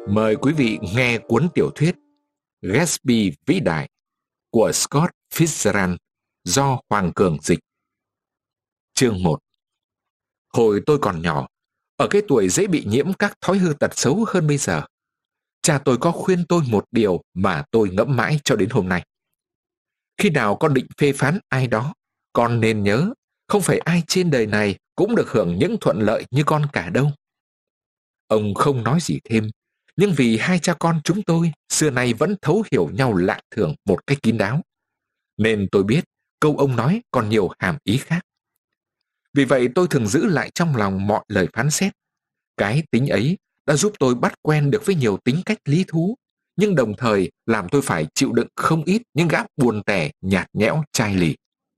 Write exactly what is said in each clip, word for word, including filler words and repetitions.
Mời quý vị nghe cuốn tiểu thuyết Gatsby Vĩ Đại của Scott Fitzgerald do Hoàng Cường dịch. Chương một. Hồi tôi còn nhỏ, ở cái tuổi dễ bị nhiễm các thói hư tật xấu hơn bây giờ, cha tôi có khuyên tôi một điều mà tôi ngẫm mãi cho đến hôm nay. Khi nào con định phê phán ai đó, con nên nhớ, không phải ai trên đời này cũng được hưởng những thuận lợi như con cả đâu. Ông không nói gì thêm, nhưng vì hai cha con chúng tôi xưa nay vẫn thấu hiểu nhau lạ thường một cách kín đáo, nên tôi biết câu ông nói còn nhiều hàm ý khác. Vì vậy tôi thường giữ lại trong lòng mọi lời phán xét. Cái tính ấy đã giúp tôi bắt quen được với nhiều tính cách lý thú, nhưng đồng thời làm tôi phải chịu đựng không ít những gã buồn tẻ, nhạt nhẽo, chai lì.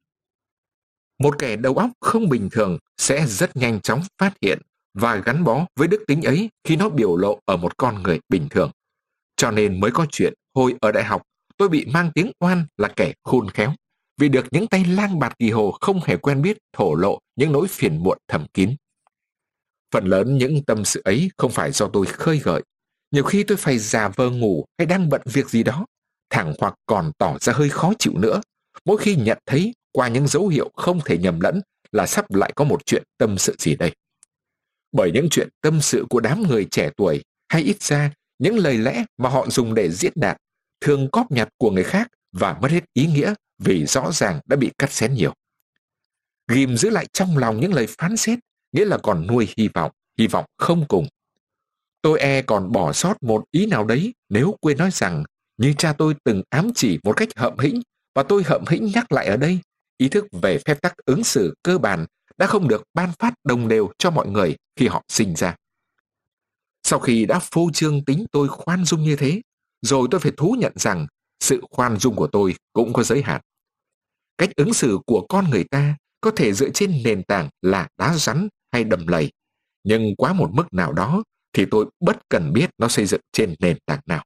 Một kẻ đầu óc không bình thường sẽ rất nhanh chóng phát hiện và gắn bó với đức tính ấy khi nó biểu lộ ở một con người bình thường. Cho nên mới có chuyện hồi ở đại học tôi bị mang tiếng oan là kẻ khôn khéo, vì được những tay lang bạt kỳ hồ không hề quen biết thổ lộ những nỗi phiền muộn thầm kín. Phần lớn những tâm sự ấy không phải do tôi khơi gợi. Nhiều khi tôi phải giả vờ ngủ hay đang bận việc gì đó, thẳng hoặc còn tỏ ra hơi khó chịu nữa, mỗi khi nhận thấy qua những dấu hiệu không thể nhầm lẫn là sắp lại có một chuyện tâm sự gì đây. Bởi những chuyện tâm sự của đám người trẻ tuổi, hay ít ra những lời lẽ mà họ dùng để diễn đạt, thường cóp nhặt của người khác và mất hết ý nghĩa vì rõ ràng đã bị cắt xén nhiều. Ghim giữ lại trong lòng những lời phán xét nghĩa là còn nuôi hy vọng, hy vọng không cùng. Tôi e còn bỏ sót một ý nào đấy nếu quên nói rằng, như cha tôi từng ám chỉ một cách hậm hĩnh, và tôi hậm hĩnh nhắc lại ở đây, ý thức về phép tắc ứng xử cơ bản đã không được ban phát đồng đều cho mọi người khi họ sinh ra. Sau khi đã phô trương tính tôi khoan dung như thế, rồi tôi phải thú nhận rằng sự khoan dung của tôi cũng có giới hạn. Cách ứng xử của con người ta có thể dựa trên nền tảng là đá rắn hay đầm lầy, nhưng quá một mức nào đó thì tôi bất cần biết nó xây dựng trên nền tảng nào.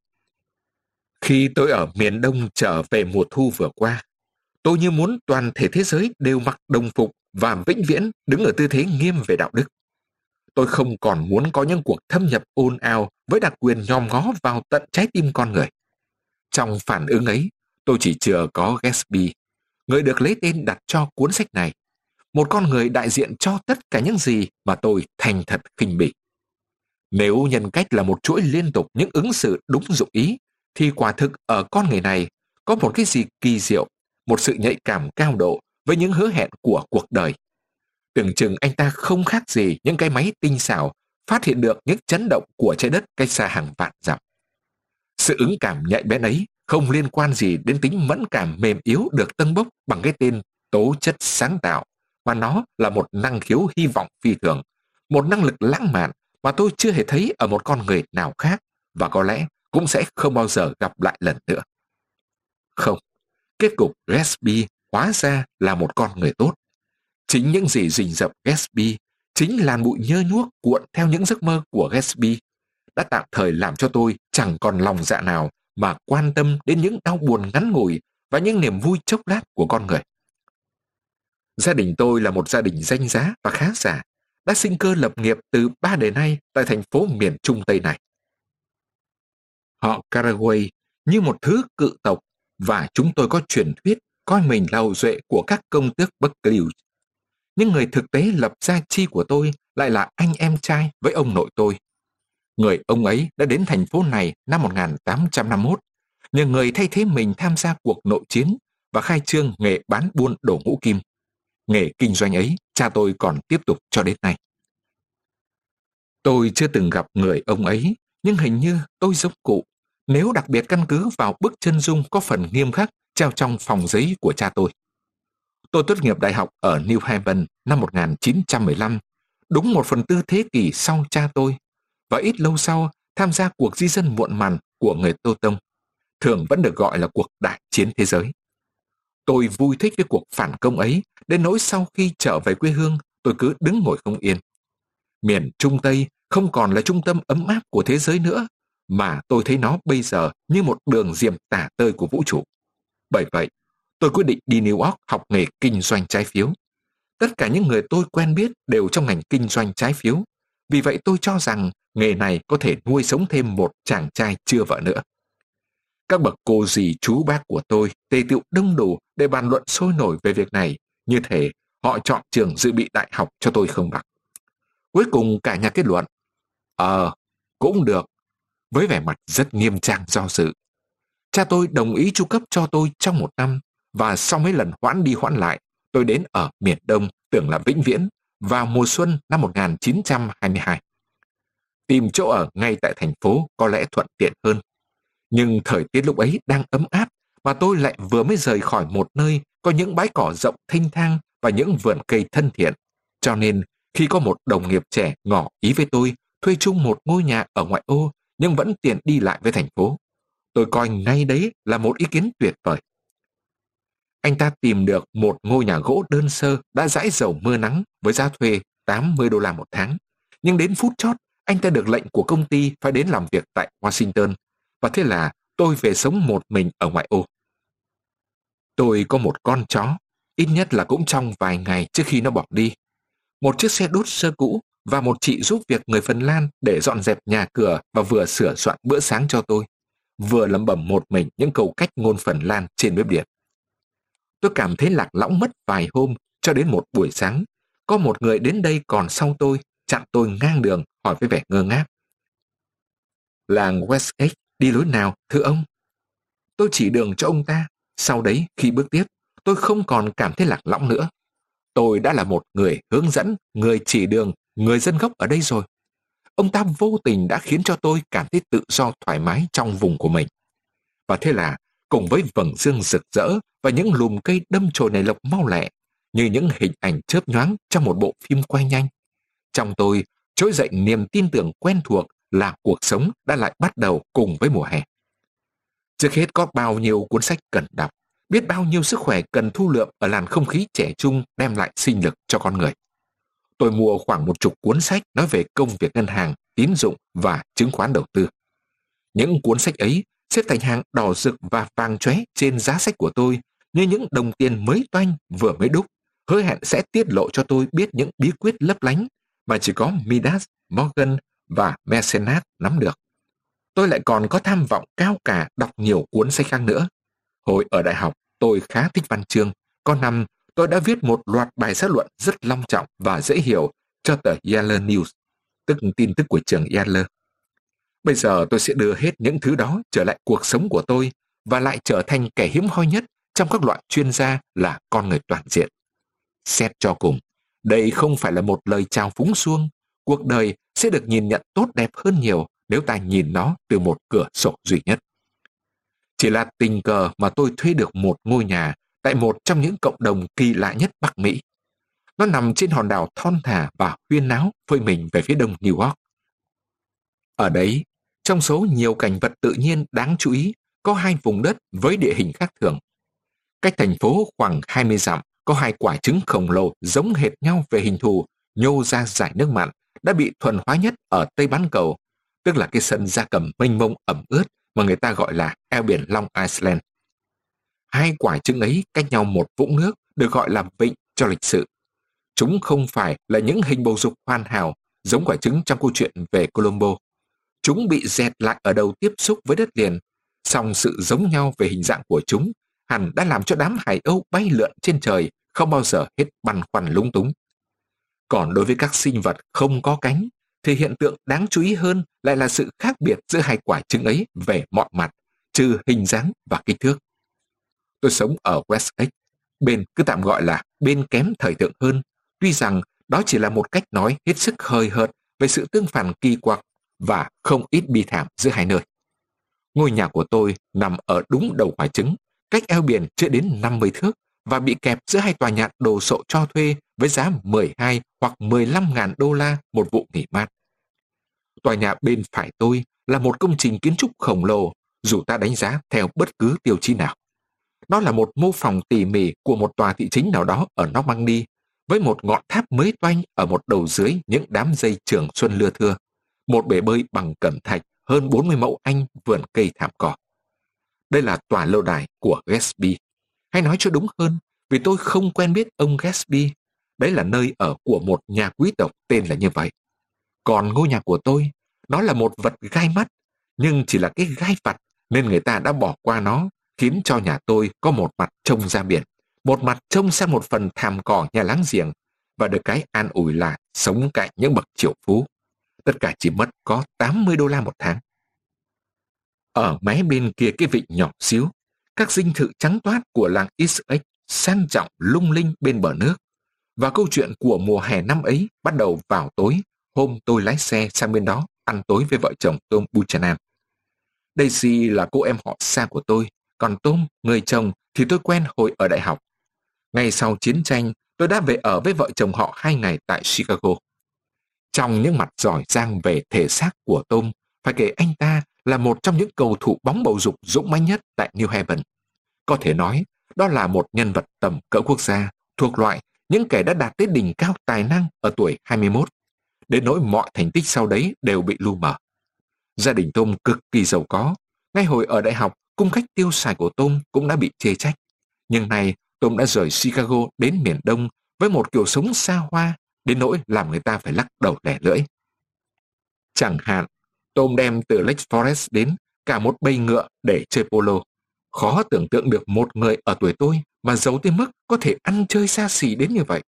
Khi tôi ở miền Đông trở về mùa thu vừa qua, tôi như muốn toàn thể thế giới đều mặc đồng phục và vĩnh viễn đứng ở tư thế nghiêm về đạo đức. Tôi không còn muốn có những cuộc thâm nhập ồn ào với đặc quyền nhòm ngó vào tận trái tim con người. Trong phản ứng ấy, tôi chỉ chừa có Gatsby, người được lấy tên đặt cho cuốn sách này, một con người đại diện cho tất cả những gì mà tôi thành thật khinh bỉ. Nếu nhân cách là một chuỗi liên tục những ứng xử đúng dụng ý, thì quả thực ở con người này có một cái gì kỳ diệu, một sự nhạy cảm cao độ với những hứa hẹn của cuộc đời. Tưởng chừng anh ta không khác gì những cái máy tinh xảo phát hiện được những chấn động của trái đất cách xa hàng vạn dặm. Sự ứng cảm nhạy bén ấy không liên quan gì đến tính mẫn cảm mềm yếu được tâng bốc bằng cái tên tố chất sáng tạo, mà nó là một năng khiếu hy vọng phi thường, một năng lực lãng mạn mà tôi chưa hề thấy ở một con người nào khác, và có lẽ cũng sẽ không bao giờ gặp lại lần nữa. Không, kết cục Gatsby hóa ra là một con người tốt. Chính những gì rình rập Gatsby, chính làn bụi nhơ nhuốc cuộn theo những giấc mơ của Gatsby, đã tạm thời làm cho tôi chẳng còn lòng dạ nào mà quan tâm đến những đau buồn ngắn ngủi và những niềm vui chốc lát của con người. Gia đình tôi là một gia đình danh giá và khá giả, đã sinh cơ lập nghiệp từ ba đời nay tại thành phố miền Trung Tây này. Họ Caraway như một thứ cự tộc, và chúng tôi có truyền thuyết coi mình là hậu duệ của các công tước Buccleuch. Nhưng người thực tế lập gia chi của tôi lại là anh em trai với ông nội tôi. Người ông ấy đã đến thành phố này năm một nghìn tám trăm năm mươi mốt, nhờ người thay thế mình tham gia cuộc nội chiến và khai trương nghề bán buôn đồ ngũ kim. Nghề kinh doanh ấy cha tôi còn tiếp tục cho đến nay. Tôi chưa từng gặp người ông ấy, nhưng hình như tôi giống cụ, nếu đặc biệt căn cứ vào bức chân dung có phần nghiêm khắc treo trong phòng giấy của cha tôi. Tôi tốt nghiệp đại học ở New Haven năm một nghìn chín trăm mười lăm, đúng một phần tư thế kỷ sau cha tôi, và ít lâu sau tham gia cuộc di dân muộn màn của người Tô Tông, thường vẫn được gọi là cuộc đại chiến thế giới. Tôi vui thích cái cuộc phản công ấy, đến nỗi sau khi trở về quê hương, tôi cứ đứng ngồi không yên. Miền Trung Tây không còn là trung tâm ấm áp của thế giới nữa, mà tôi thấy nó bây giờ như một đường diềm tả tơi của vũ trụ. Bởi vậy, tôi quyết định đi New York học nghề kinh doanh trái phiếu. Tất cả những người tôi quen biết đều trong ngành kinh doanh trái phiếu. Vì vậy tôi cho rằng nghề này có thể nuôi sống thêm một chàng trai chưa vợ nữa. Các bậc cô dì chú bác của tôi tề tựu đông đủ để bàn luận sôi nổi về việc này, như thể họ chọn trường dự bị đại học cho tôi không bằng. Cuối cùng cả nhà kết luận, Ờ, cũng được, với vẻ mặt rất nghiêm trang do dự. Cha tôi đồng ý chu cấp cho tôi trong một năm, và sau mấy lần hoãn đi hoãn lại, tôi đến ở miền Đông tưởng là vĩnh viễn vào mùa xuân năm một nghìn chín trăm hai mươi hai. Tìm chỗ ở ngay tại thành phố có lẽ thuận tiện hơn. Nhưng thời tiết lúc ấy đang ấm áp, mà tôi lại vừa mới rời khỏi một nơi có những bãi cỏ rộng thênh thang và những vườn cây thân thiện. Cho nên, khi có một đồng nghiệp trẻ ngỏ ý với tôi thuê chung một ngôi nhà ở ngoại ô nhưng vẫn tiện đi lại với thành phố, tôi coi ngay đấy là một ý kiến tuyệt vời. Anh ta tìm được một ngôi nhà gỗ đơn sơ đã dãi dầu mưa nắng với giá thuê tám mươi đô la một tháng. Nhưng đến phút chót, anh ta được lệnh của công ty phải đến làm việc tại Washington, và thế là tôi về sống một mình ở ngoại ô. Tôi có một con chó, ít nhất là cũng trong vài ngày trước khi nó bỏ đi. Một chiếc xe đốt sơ cũ và một chị giúp việc người Phần Lan để dọn dẹp nhà cửa và vừa sửa soạn bữa sáng cho tôi, vừa lẩm bẩm một mình những câu cách ngôn Phần Lan trên bếp điện. Tôi cảm thấy lạc lõng mất vài hôm, cho đến một buổi sáng, có một người đến đây còn sau tôi, chặn tôi ngang đường, hỏi với vẻ ngơ ngác. Làng Wessex đi lối nào, thưa ông? Tôi chỉ đường cho ông ta. Sau đấy, khi bước tiếp, tôi không còn cảm thấy lạc lõng nữa. Tôi đã là một người hướng dẫn, người chỉ đường, người dân gốc ở đây rồi. Ông ta vô tình đã khiến cho tôi cảm thấy tự do thoải mái trong vùng của mình. Và thế là, cùng với vầng dương rực rỡ và những lùm cây đâm chồi nảy lộc mau lẹ, như những hình ảnh chớp nhoáng trong một bộ phim quay nhanh, trong tôi trỗi dậy niềm tin tưởng quen thuộc là cuộc sống đã lại bắt đầu cùng với mùa hè. Trước hết có bao nhiêu cuốn sách cần đọc, biết bao nhiêu sức khỏe cần thu lượm ở làn không khí trẻ trung đem lại sinh lực cho con người. Tôi mua khoảng một chục cuốn sách nói về công việc ngân hàng, tín dụng và chứng khoán đầu tư. Những cuốn sách ấy xếp thành hàng đỏ rực và vàng chóe trên giá sách của tôi, như những đồng tiền mới toanh vừa mới đúc, hứa hẹn sẽ tiết lộ cho tôi biết những bí quyết lấp lánh mà chỉ có Midas, Morgan và Mecenas nắm được. Tôi lại còn có tham vọng cao cả đọc nhiều cuốn sách khác nữa. Hồi ở đại học, tôi khá thích văn chương. Có năm, tôi đã viết một loạt bài xã luận rất long trọng và dễ hiểu cho tờ Yale News, tức tin tức của trường Yale. Bây giờ tôi sẽ đưa hết những thứ đó trở lại cuộc sống của tôi và lại trở thành kẻ hiếm hoi nhất trong các loại chuyên gia là con người toàn diện. Xét cho cùng, đây không phải là một lời chào phúng suông. Cuộc đời sẽ được nhìn nhận tốt đẹp hơn nhiều nếu ta nhìn nó từ một cửa sổ duy nhất. Chỉ là tình cờ mà tôi thuê được một ngôi nhà tại một trong những cộng đồng kỳ lạ nhất Bắc Mỹ. Nó nằm trên hòn đảo thon thả và huyên náo phơi mình về phía đông New York. Ở đấy, trong số nhiều cảnh vật tự nhiên đáng chú ý, có hai vùng đất với địa hình khác thường. Cách thành phố khoảng hai mươi dặm, có hai quả trứng khổng lồ giống hệt nhau về hình thù nhô ra dải nước mặn đã bị thuần hóa nhất ở Tây bán cầu, tức là cái sân gia cầm mênh mông ẩm ướt mà người ta gọi là eo biển Long Island. Hai quả trứng ấy cách nhau một vũng nước được gọi là vịnh cho lịch sự. Chúng không phải là những hình bầu dục hoàn hảo giống quả trứng trong câu chuyện về Colombo. Chúng bị dẹt lại ở đầu tiếp xúc với đất liền, song sự giống nhau về hình dạng của chúng hẳn đã làm cho đám hải âu bay lượn trên trời không bao giờ hết băn khoăn lung túng. Còn đối với các sinh vật không có cánh, thì hiện tượng đáng chú ý hơn lại là sự khác biệt giữa hai quả trứng ấy về mọi mặt, trừ hình dáng và kích thước. Tôi sống ở Wessex, bên cứ tạm gọi là bên kém thời thượng hơn, tuy rằng đó chỉ là một cách nói hết sức hời hợt về sự tương phản kỳ quặc và không ít bi thảm giữa hai nơi. Ngôi nhà của tôi nằm ở đúng đầu quả trứng, cách eo biển chưa đến năm mươi thước và bị kẹp giữa hai tòa nhà đồ sộ cho thuê với giá mười hai hoặc mười lăm ngàn đô la một vụ nghỉ mát. Tòa nhà bên phải tôi là một công trình kiến trúc khổng lồ, dù ta đánh giá theo bất cứ tiêu chí nào. Nó là một mô phỏng tỉ mỉ của một tòa thị chính nào đó ở Normandy, với một ngọn tháp mới toanh ở một đầu dưới những đám dây trường xuân lưa thưa, một bể bơi bằng cẩm thạch hơn bốn mươi mẫu Anh vườn cây thảm cỏ. Đây là tòa lâu đài của Gatsby. Hay nói cho đúng hơn, vì tôi không quen biết ông Gatsby, đấy là nơi ở của một nhà quý tộc tên là như vậy. Còn ngôi nhà của tôi, Nó là một vật gai mắt, nhưng chỉ là cái gai vặt nên người ta đã bỏ qua nó, khiến cho nhà tôi có một mặt trông ra biển, một mặt trông sang một phần thảm cỏ nhà láng giềng, và được cái an ủi là sống cạnh những bậc triệu phú. Tất cả chỉ mất có tám mươi đô la một tháng. Ở mé bên kia cái vịnh nhỏ xíu, các dinh thự trắng toát của làng Essex sang trọng lung linh bên bờ nước. Và câu chuyện của mùa hè năm ấy bắt đầu vào tối, hôm tôi lái xe sang bên đó ăn tối với vợ chồng Tom Buchanan. Daisy là cô em họ xa của tôi, còn Tom, người chồng, thì tôi quen hồi ở đại học. Ngay sau chiến tranh, tôi đã về ở với vợ chồng họ hai ngày tại Chicago. Trong những mặt giỏi giang về thể xác của Tom, phải kể anh ta là một trong những cầu thủ bóng bầu dục dũng mãnh nhất tại New Haven. Có thể nói, đó là một nhân vật tầm cỡ quốc gia, thuộc loại những kẻ đã đạt tới đỉnh cao tài năng ở tuổi hai mươi mốt. Đến nỗi mọi thành tích sau đấy đều bị lu mờ. Gia đình Tom cực kỳ giàu có. Ngay hồi ở đại học, cung cách tiêu xài của Tom cũng đã bị chê trách. Nhưng nay, Tom đã rời Chicago đến miền Đông với một kiểu sống xa hoa, đến nỗi làm người ta phải lắc đầu lẻ lưỡi. Chẳng hạn, Tom đem từ Lake Forest đến cả một bầy ngựa để chơi polo. Khó tưởng tượng được một người ở tuổi tôi mà giàu tới mức có thể ăn chơi xa xỉ đến như vậy.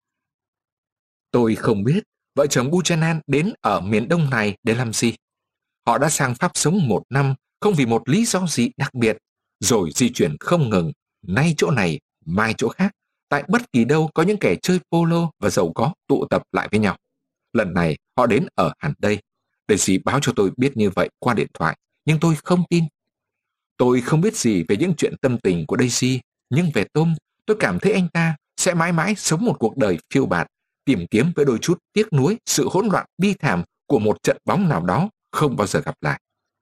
Tôi không biết vợ chồng Buchanan đến ở miền Đông này để làm gì. Họ đã sang Pháp sống một năm không vì một lý do gì đặc biệt, rồi di chuyển không ngừng, nay chỗ này, mai chỗ khác, tại bất kỳ đâu có những kẻ chơi polo và giàu có tụ tập lại với nhau. Lần này họ đến ở hẳn đây. Daisy báo cho tôi biết như vậy qua điện thoại, nhưng tôi không tin. Tôi không biết gì về những chuyện tâm tình của Daisy, nhưng về Tom, tôi cảm thấy anh ta sẽ mãi mãi sống một cuộc đời phiêu bạt, tìm kiếm với đôi chút tiếc nuối sự hỗn loạn bi thảm của một trận bóng nào đó không bao giờ gặp lại.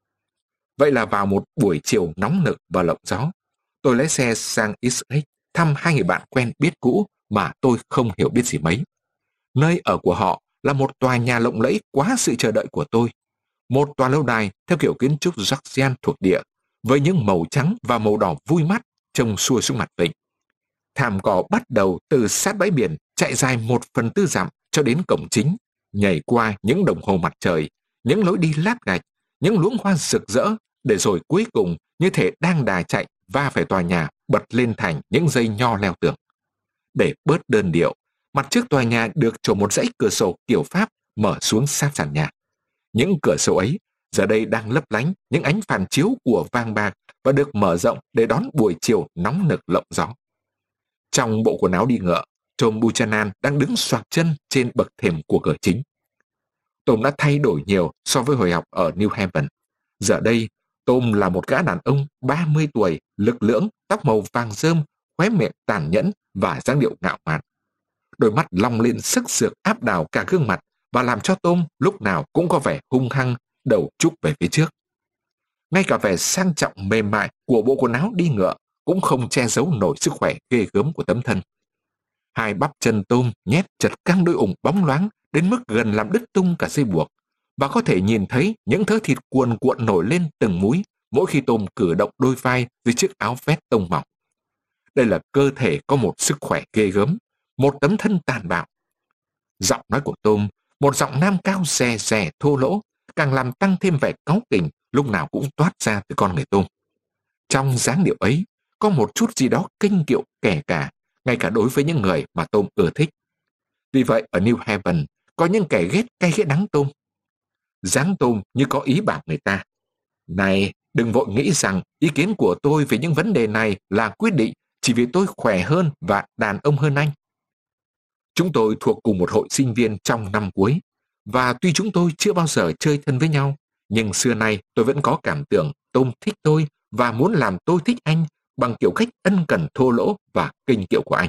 Vậy là vào một buổi chiều nóng nực và lộng gió, tôi lái xe sang Essex thăm hai người bạn quen biết cũ mà tôi không hiểu biết gì mấy. Nơi ở của họ là một tòa nhà lộng lẫy quá sự chờ đợi của tôi. Một tòa lâu đài theo kiểu kiến trúc Georgian thuộc địa, với những màu trắng và màu đỏ vui mắt trông xuôi xuống mặt vịnh. Thảm cỏ bắt đầu từ sát bãi biển chạy dài một phần tư dặm cho đến cổng chính, nhảy qua những đồng hồ mặt trời, những lối đi lát gạch, những luống hoa rực rỡ, để rồi cuối cùng như thể đang đà chạy va phải tòa nhà bật lên thành những dây nho leo tường. Để bớt đơn điệu, mặt trước tòa nhà được trổ một dãy cửa sổ kiểu Pháp mở xuống sát sàn nhà. Những cửa sổ ấy giờ đây đang lấp lánh những ánh phản chiếu của vàng bạc và được mở rộng để đón buổi chiều nóng nực lộng gió. Trong bộ quần áo đi ngựa, Tom Buchanan đang đứng xoạc chân trên bậc thềm của cửa chính. Tom đã thay đổi nhiều so với hồi học ở New Haven. Giờ đây, Tom là một gã đàn ông ba mươi tuổi, lực lưỡng, tóc màu vàng rơm, khóe miệng tàn nhẫn và dáng điệu ngạo mạn. Đôi mắt long lên sức sược áp đảo cả gương mặt và làm cho Tom lúc nào cũng có vẻ hung hăng, đầu trúc về phía trước. Ngay cả vẻ sang trọng mềm mại của bộ quần áo đi ngựa cũng không che giấu nổi sức khỏe ghê gớm của tấm thân. Hai bắp chân Tom nhét chặt căng đôi ủng bóng loáng đến mức gần làm đứt tung cả dây buộc, và có thể nhìn thấy những thớ thịt cuồn cuộn nổi lên từng múi mỗi khi Tom cử động đôi vai dưới chiếc áo vest tông mỏng. Đây là cơ thể có một sức khỏe ghê gớm, một tấm thân tàn bạo. Giọng nói của Tom, một giọng nam cao rè rè thô lỗ, càng làm tăng thêm vẻ cáu kỉnh lúc nào cũng toát ra từ con người Tom. Trong dáng điệu ấy có một chút gì đó kinh kiệu kể cả, ngay cả đối với những người mà Tom ưa thích. Vì vậy ở New Haven có những kẻ ghét cay ghét đắng Tom. Dáng Tom như có ý bảo người ta: này, đừng vội nghĩ rằng ý kiến của tôi về những vấn đề này là quyết định chỉ vì tôi khỏe hơn và đàn ông hơn anh. Chúng tôi thuộc cùng một hội sinh viên trong năm cuối, và tuy chúng tôi chưa bao giờ chơi thân với nhau, nhưng xưa nay tôi vẫn có cảm tưởng Tom thích tôi và muốn làm tôi thích anh bằng kiểu cách ân cần thô lỗ và kinh kiệu của anh.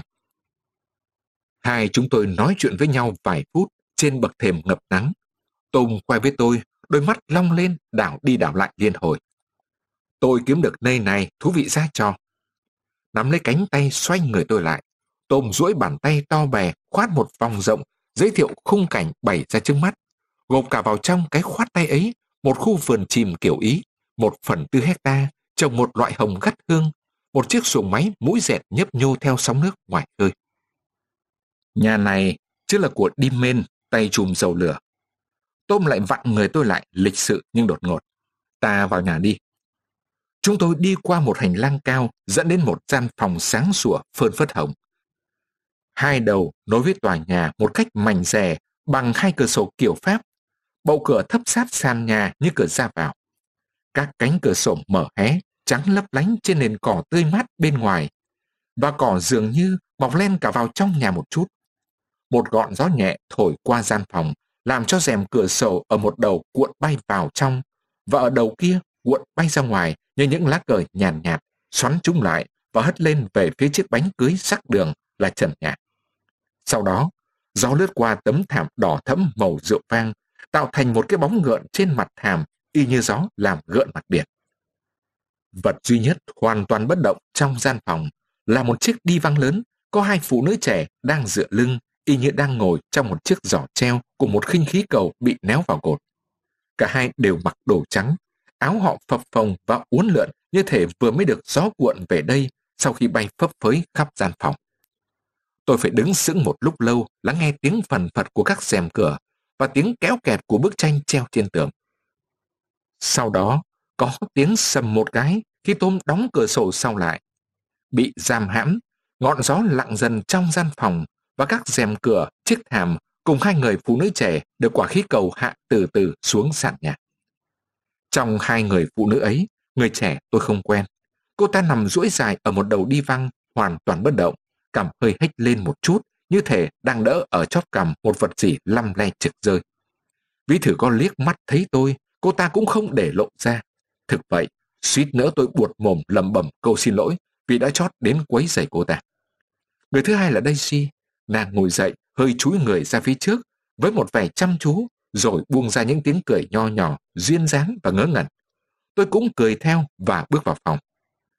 Hai chúng tôi nói chuyện với nhau vài phút trên bậc thềm ngập nắng. Tom quay với tôi, đôi mắt long lên đảo đi đảo lại liên hồi. Tôi kiếm được nơi này thú vị ra trò. Nắm lấy cánh tay xoay người tôi lại, Tom duỗi bàn tay to bè khoát một vòng rộng, giới thiệu khung cảnh bày ra trước mắt, gộp cả vào trong cái khoát tay ấy một khu vườn chìm kiểu Ý, một phần tư hecta trồng một loại hồng gắt hương, một chiếc xuồng máy mũi dẹt nhấp nhô theo sóng nước ngoài khơi. Nhà này chứ là của Dimmen, tay chùm dầu lửa. Tom lại vặn người tôi lại lịch sự nhưng đột ngột. Ta vào nhà đi. Chúng tôi đi qua một hành lang cao dẫn đến một gian phòng sáng sủa phơn phớt hồng. Hai đầu nối với tòa nhà một cách mảnh dè bằng hai cửa sổ kiểu Pháp. Bậu cửa thấp sát sàn nhà như cửa ra vào. Các cánh cửa sổ mở hé, trắng lấp lánh trên nền cỏ tươi mát bên ngoài. Và cỏ dường như mọc lên cả vào trong nhà một chút. Một gọn gió nhẹ thổi qua gian phòng, làm cho rèm cửa sổ ở một đầu cuộn bay vào trong, và ở đầu kia cuộn bay ra ngoài như những lá cờ nhàn nhạt, nhạt, xoắn chúng lại và hất lên về phía chiếc bánh cưới sắc đường là trần nhà. Sau đó, gió lướt qua tấm thảm đỏ thẫm màu rượu vang, tạo thành một cái bóng gợn trên mặt thảm, y như gió làm gợn mặt biển. Vật duy nhất hoàn toàn bất động trong gian phòng là một chiếc đi văng lớn, có hai phụ nữ trẻ đang dựa lưng, y như đang ngồi trong một chiếc giỏ treo của một khinh khí cầu bị néo vào cột. Cả hai đều mặc đồ trắng, áo họ phập phồng và uốn lượn như thể vừa mới được gió cuộn về đây sau khi bay phấp phới khắp gian phòng. Tôi phải đứng sững một lúc lâu lắng nghe tiếng phần phật của các rèm cửa và tiếng kéo kẹt của bức tranh treo trên tường. Sau đó, có tiếng sầm một cái khi Tom đóng cửa sổ sau lại. Bị giam hãm, ngọn gió lặng dần trong gian phòng và các rèm cửa, chiếc thảm cùng hai người phụ nữ trẻ được quả khí cầu hạ từ từ xuống sàn nhà. Trong hai người phụ nữ ấy, người trẻ tôi không quen. Cô ta nằm duỗi dài ở một đầu đi văng, hoàn toàn bất động, cằm hơi hếch lên một chút, như thể đang đỡ ở chóp cằm một vật gì lăm le trực rơi. Ví thử có liếc mắt thấy tôi, cô ta cũng không để lộ ra. Thực vậy, suýt nữa tôi buột mồm lẩm bẩm câu xin lỗi vì đã chót đến quấy rầy cô ta. Người thứ hai là Daisy. Nàng ngồi dậy, hơi chúi người ra phía trước với một vẻ chăm chú, rồi buông ra những tiếng cười nho nhỏ, duyên dáng và ngớ ngẩn. Tôi cũng cười theo và bước vào phòng.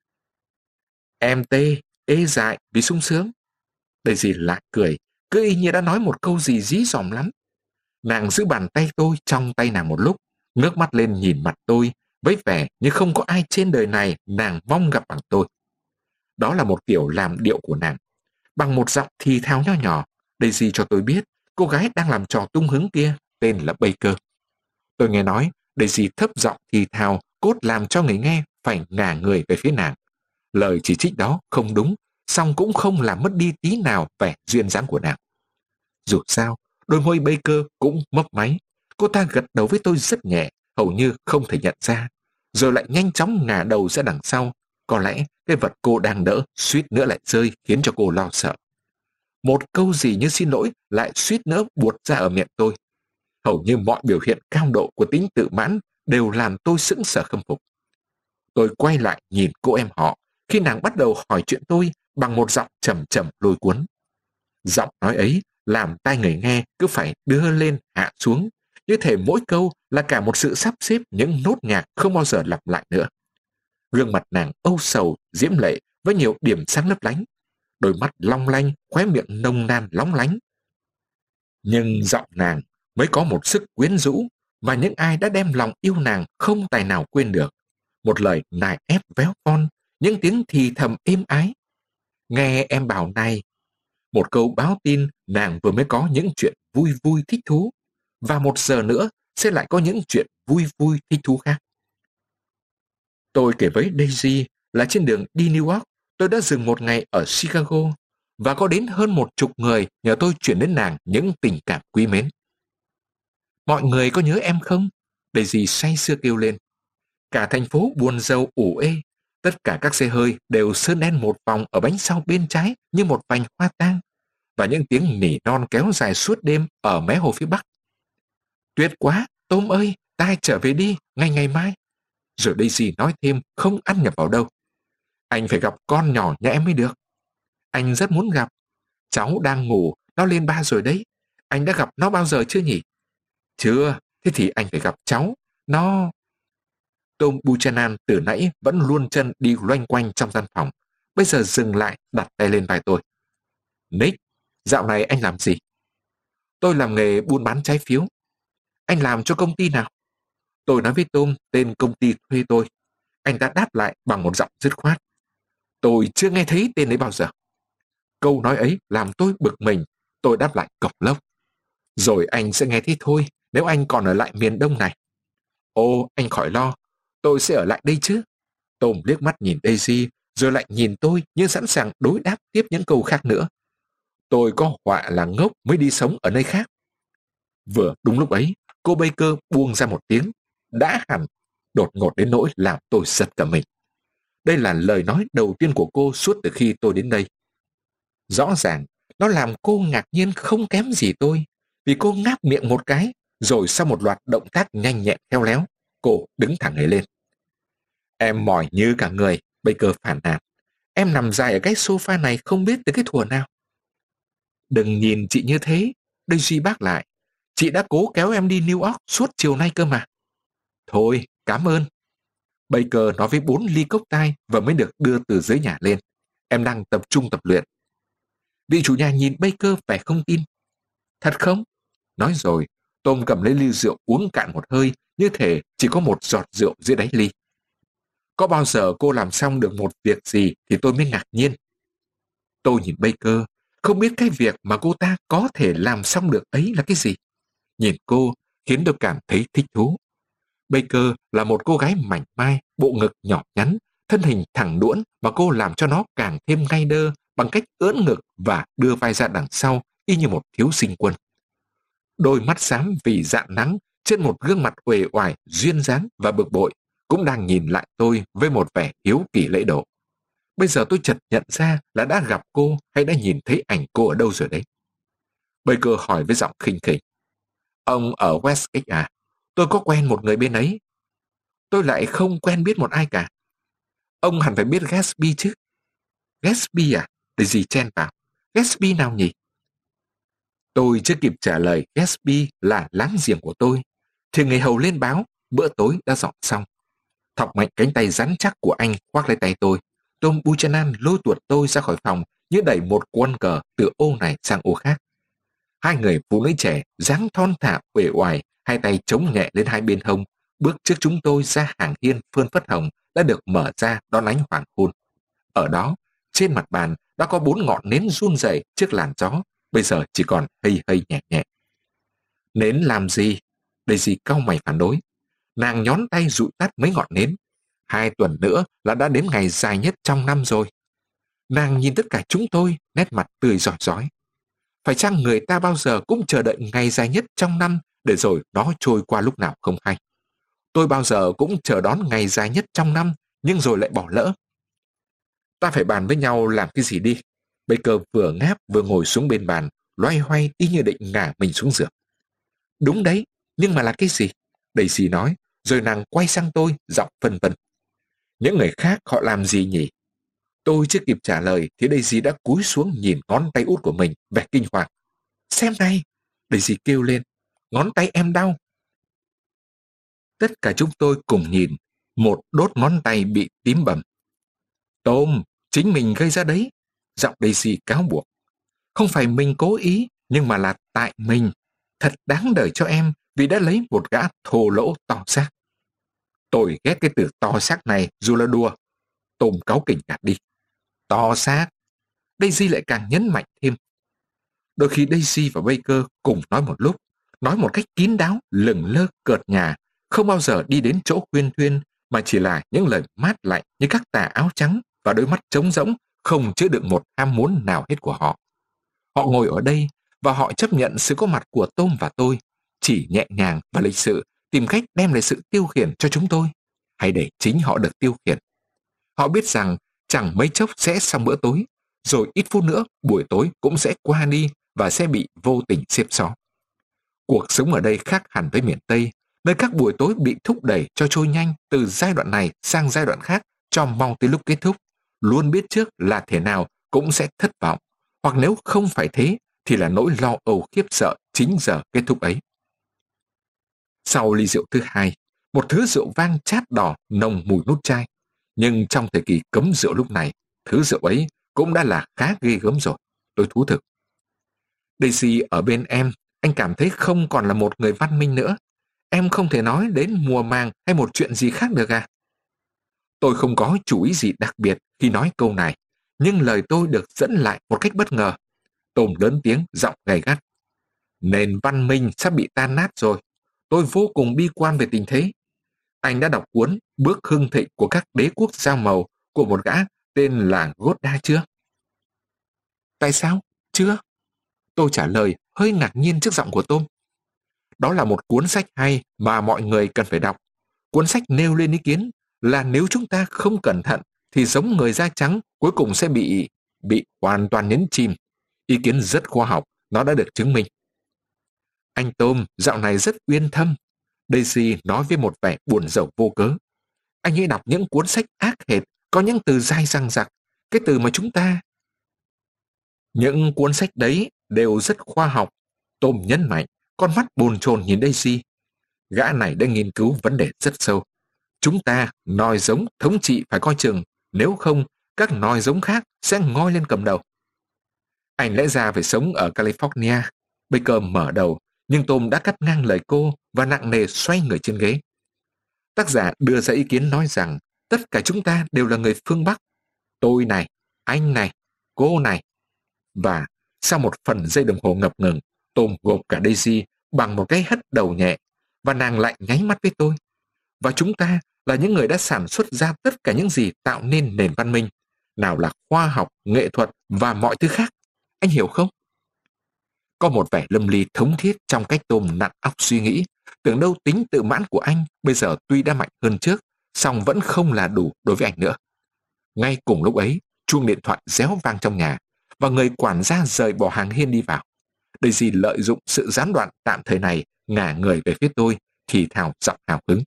Em tê, ê dại vì sung sướng. Daisy lại cười, cứ y như đã nói một câu gì dí dỏm lắm. Nàng giữ bàn tay tôi trong tay nàng một lúc, ngước mắt lên nhìn mặt tôi với vẻ như không có ai trên đời này nàng mong gặp bằng tôi. Đó là một kiểu làm điệu của nàng. Bằng một giọng thì thào nho nhỏ, Daisy cho tôi biết cô gái đang làm trò tung hứng kia tên là Baker. Tôi nghe nói Daisy thấp giọng thì thào cốt làm cho người nghe phải ngả người về phía nàng. Lời chỉ trích đó không đúng, song cũng không làm mất đi tí nào vẻ duyên dáng của nàng. Dù sao, đôi môi Baker cũng mấp máy. Cô ta gật đầu với tôi rất nhẹ, hầu như không thể nhận ra, rồi lại nhanh chóng ngả đầu ra đằng sau. Có lẽ cái vật cô đang đỡ suýt nữa lại rơi khiến cho cô lo sợ. Một câu gì như xin lỗi lại suýt nữa buột ra ở miệng tôi. Hầu như mọi biểu hiện cao độ của tính tự mãn đều làm tôi sững sờ khâm phục. Tôi quay lại nhìn cô em họ khi nàng bắt đầu hỏi chuyện tôi bằng một giọng trầm trầm lôi cuốn. Giọng nói ấy làm tai người nghe cứ phải đưa lên hạ xuống, như thể mỗi câu là cả một sự sắp xếp những nốt nhạc không bao giờ lặp lại nữa. Gương mặt nàng âu sầu, diễm lệ với nhiều điểm sáng lấp lánh, đôi mắt long lanh, khóe miệng nồng nàn lóng lánh. Nhưng giọng nàng mới có một sức quyến rũ mà những ai đã đem lòng yêu nàng không tài nào quên được. Một lời nài ép véo von, những tiếng thì thầm êm ái. Nghe em bảo này, một câu báo tin nàng vừa mới có những chuyện vui vui thích thú, và một giờ nữa sẽ lại có những chuyện vui vui thích thú khác. Tôi kể với Daisy là trên đường đi New York, tôi đã dừng một ngày ở Chicago, và có đến hơn một chục người nhờ tôi chuyển đến nàng những tình cảm quý mến. Mọi người có nhớ em không? Daisy say sưa kêu lên. Cả thành phố buồn rầu ủ ê, tất cả các xe hơi đều sơn đen một vòng ở bánh sau bên trái như một vành hoa tang, và những tiếng nỉ non kéo dài suốt đêm ở mé hồ phía bắc. Tuyệt quá, Tom ơi, ta hãy trở về đi, ngay ngày mai. Rồi Daisy nói thêm không ăn nhập vào đâu. Anh phải gặp con nhỏ nhà em mới được. Anh rất muốn gặp. Cháu đang ngủ, nó lên ba rồi đấy. Anh đã gặp nó bao giờ chưa nhỉ? Chưa, thế thì anh phải gặp cháu. Nó... Tom Buchanan từ nãy vẫn luôn chân đi loanh quanh trong gian phòng. Bây giờ dừng lại, đặt tay lên vai tôi. Nick, dạo này anh làm gì? Tôi làm nghề buôn bán trái phiếu. Anh làm cho công ty nào? Tôi nói với Tom tên công ty thuê tôi. Anh ta đáp lại bằng một giọng dứt khoát. Tôi chưa nghe thấy tên ấy bao giờ. Câu nói ấy làm tôi bực mình. Tôi đáp lại cộc lốc. Rồi anh sẽ nghe thấy thôi. nếu anh còn ở lại miền Đông này. Ô, anh khỏi lo, tôi sẽ ở lại đây chứ. Tom liếc mắt nhìn Daisy, rồi lại nhìn tôi như sẵn sàng đối đáp tiếp những câu khác nữa. Tôi có họa là ngốc mới đi sống ở nơi khác. Vừa đúng lúc ấy, cô Baker buông ra một tiếng, đã hẳn, đột ngột đến nỗi làm tôi giật cả mình. Đây là lời nói đầu tiên của cô suốt từ khi tôi đến đây. Rõ ràng, nó làm cô ngạc nhiên không kém gì tôi, vì cô ngáp miệng một cái, rồi sau một loạt động tác nhanh nhẹn khéo léo, cô đứng thẳng người lên. Em mỏi như cả người, Baker phản nàn. Em nằm dài ở cái sofa này không biết từ cái thuở nào. Đừng nhìn chị như thế, Daisy bác lại. Chị đã cố kéo em đi New York suốt chiều nay cơ mà. Thôi, cảm ơn. Baker nói với bốn ly cốc tai và mới được đưa từ dưới nhà lên. Em đang tập trung tập luyện. Vị chủ nhà nhìn Baker vẻ không tin. Thật không? Nói rồi, Tom cầm lấy ly rượu uống cạn một hơi, như thể chỉ có một giọt rượu dưới đáy ly. Có bao giờ cô làm xong được một việc gì thì tôi mới ngạc nhiên. Tôi nhìn Baker, không biết cái việc mà cô ta có thể làm xong được ấy là cái gì. Nhìn cô khiến tôi cảm thấy thích thú. Baker là một cô gái mảnh mai, bộ ngực nhỏ nhắn, thân hình thẳng đuỗn mà cô làm cho nó càng thêm ngay đơ bằng cách ưỡn ngực và đưa vai ra đằng sau y như một thiếu sinh quân. Đôi mắt xám vì rạng nắng trên một gương mặt uể oải, duyên dáng và bực bội cũng đang nhìn lại tôi với một vẻ hiếu kỳ lễ độ. Bây giờ tôi chợt nhận ra là đã gặp cô hay đã nhìn thấy ảnh cô ở đâu rồi đấy. Baker hỏi với giọng khinh khỉnh. Ông ở Westgate à? Tôi có quen một người bên ấy. Tôi lại không quen biết một ai cả. Ông hẳn phải biết Gatsby chứ. Gatsby à? Daisy chen vào. Gatsby nào nhỉ? Tôi chưa kịp trả lời Gatsby là láng giềng của tôi, thì người hầu lên báo bữa tối đã dọn xong. Thọc mạnh cánh tay rắn chắc của anh khoác lấy tay tôi. Tom Buchanan lôi tuột tôi ra khỏi phòng như đẩy một quân cờ từ ô này sang ô khác. Hai người phụ nữ trẻ dáng thon thả uể oải, hai tay chống nhẹ lên hai bên hông, bước trước chúng tôi ra hàng hiên phơn phất hồng đã được mở ra đón ánh hoàng hôn. Ở đó, trên mặt bàn đã có bốn ngọn nến run rẩy trước làn gió, bây giờ chỉ còn hây hây nhẹ nhẹ. Nến làm gì? Daisy cau mày phản đối. Nàng nhón tay dụi tắt mấy ngọn nến. Hai tuần nữa là đã đến ngày dài nhất trong năm rồi. Nàng nhìn tất cả chúng tôi, nét mặt tươi rói rói. Phải chăng người ta bao giờ cũng chờ đợi ngày dài nhất trong năm để rồi nó trôi qua lúc nào không hay? Tôi bao giờ cũng chờ đón ngày dài nhất trong năm, nhưng rồi lại bỏ lỡ. Ta phải bàn với nhau làm cái gì đi. Baker vừa ngáp vừa ngồi xuống bên bàn, loay hoay y như định ngả mình xuống giường. Đúng đấy, nhưng mà là cái gì? Daisy nói, rồi nàng quay sang tôi, giọng phân vân. Những người khác họ làm gì nhỉ? Tôi chưa kịp trả lời thì Daisy đã cúi xuống nhìn ngón tay út của mình, vẻ kinh hoàng. Xem này! Daisy kêu lên, ngón tay em đau. Tất cả chúng tôi cùng nhìn, một đốt ngón tay bị tím bầm. Tom, chính mình gây ra đấy, giọng Daisy cáo buộc. Không phải mình cố ý, nhưng mà là tại mình. Thật đáng đời cho em vì đã lấy một gã thô lỗ to xác. Tôi ghét cái từ to xác này dù là đùa. Tom cáu kỉnh gạt đi. To xác. Daisy lại càng nhấn mạnh thêm. Đôi khi Daisy và Baker cùng nói một lúc, nói một cách kín đáo, lừng lơ cợt nhả, không bao giờ đi đến chỗ khuyên thuyên, mà chỉ là những lời mát lạnh như các tà áo trắng và đôi mắt trống rỗng, không chứa đựng một ham muốn nào hết của họ. Họ ngồi ở đây và họ chấp nhận sự có mặt của Tom và tôi, chỉ nhẹ nhàng và lịch sự tìm cách đem lại sự tiêu khiển cho chúng tôi, hay để chính họ được tiêu khiển. Họ biết rằng chẳng mấy chốc sẽ xong bữa tối, rồi ít phút nữa buổi tối cũng sẽ qua đi và sẽ bị vô tình xếp xó. Cuộc sống ở đây khác hẳn với miền Tây, nơi các buổi tối bị thúc đẩy cho trôi nhanh từ giai đoạn này sang giai đoạn khác cho mau tới lúc kết thúc, luôn biết trước là thể nào cũng sẽ thất vọng, hoặc nếu không phải thế thì là nỗi lo âu khiếp sợ chính giờ kết thúc ấy. Sau ly rượu thứ hai, một thứ rượu vang chát đỏ nồng mùi nút chai, nhưng trong thời kỳ cấm rượu lúc này, thứ rượu ấy cũng đã là khá ghê gớm rồi, tôi thú thực. Daisy ở bên em, anh cảm thấy không còn là một người văn minh nữa. Em không thể nói đến mùa màng hay một chuyện gì khác được à? Tôi không có chủ ý gì đặc biệt khi nói câu này, nhưng lời tôi được dẫn lại một cách bất ngờ. Tom lớn tiếng, giọng gay gắt. Nền văn minh sắp bị tan nát rồi. Tôi vô cùng bi quan về tình thế. Anh đã đọc cuốn Bước hưng thịnh của các đế quốc da màu của một gã tên là Godard chưa? Tại sao? Chưa. Tôi trả lời hơi ngạc nhiên trước giọng của Tom. Đó là một cuốn sách hay mà mọi người cần phải đọc. Cuốn sách nêu lên ý kiến là nếu chúng ta không cẩn thận thì giống người da trắng cuối cùng sẽ bị bị hoàn toàn nhấn chìm. Ý kiến rất khoa học, nó đã được chứng minh. Anh Tom dạo này rất uyên thâm. Daisy nói với một vẻ buồn rầu vô cớ. Anh ấy đọc những cuốn sách ác hệt, có những từ dai dằng dặc, cái từ mà chúng ta... Những cuốn sách đấy đều rất khoa học. Tom nhấn mạnh, con mắt bồn chồn nhìn Daisy. Gã này đã nghiên cứu vấn đề rất sâu. Chúng ta, nòi giống thống trị phải coi chừng, nếu không, các nòi giống khác sẽ ngoi lên cầm đầu. Anh lẽ ra phải sống ở California. Baker mở đầu, nhưng Tom đã cắt ngang lời cô và nặng nề xoay người trên ghế. Tác giả đưa ra ý kiến nói rằng tất cả chúng ta đều là người phương Bắc. Tôi này, anh này, cô này. Và sau một phần giây đồng hồ ngập ngừng, Tom gộp cả Daisy bằng một cái hất đầu nhẹ, và nàng lại nháy mắt với tôi. Và chúng ta là những người đã sản xuất ra tất cả những gì tạo nên nền văn minh, nào là khoa học, nghệ thuật và mọi thứ khác. Anh hiểu không? Có một vẻ lâm ly thống thiết trong cách Tom nặn óc suy nghĩ. Tưởng đâu tính tự mãn của anh bây giờ tuy đã mạnh hơn trước, song vẫn không là đủ đối với anh nữa. Ngay cùng lúc ấy, chuông điện thoại réo vang trong nhà, và người quản gia rời bỏ hàng hiên đi vào. Daisy lợi dụng sự gián đoạn tạm thời này, ngả người về phía tôi, thì thào giọng hào hứng.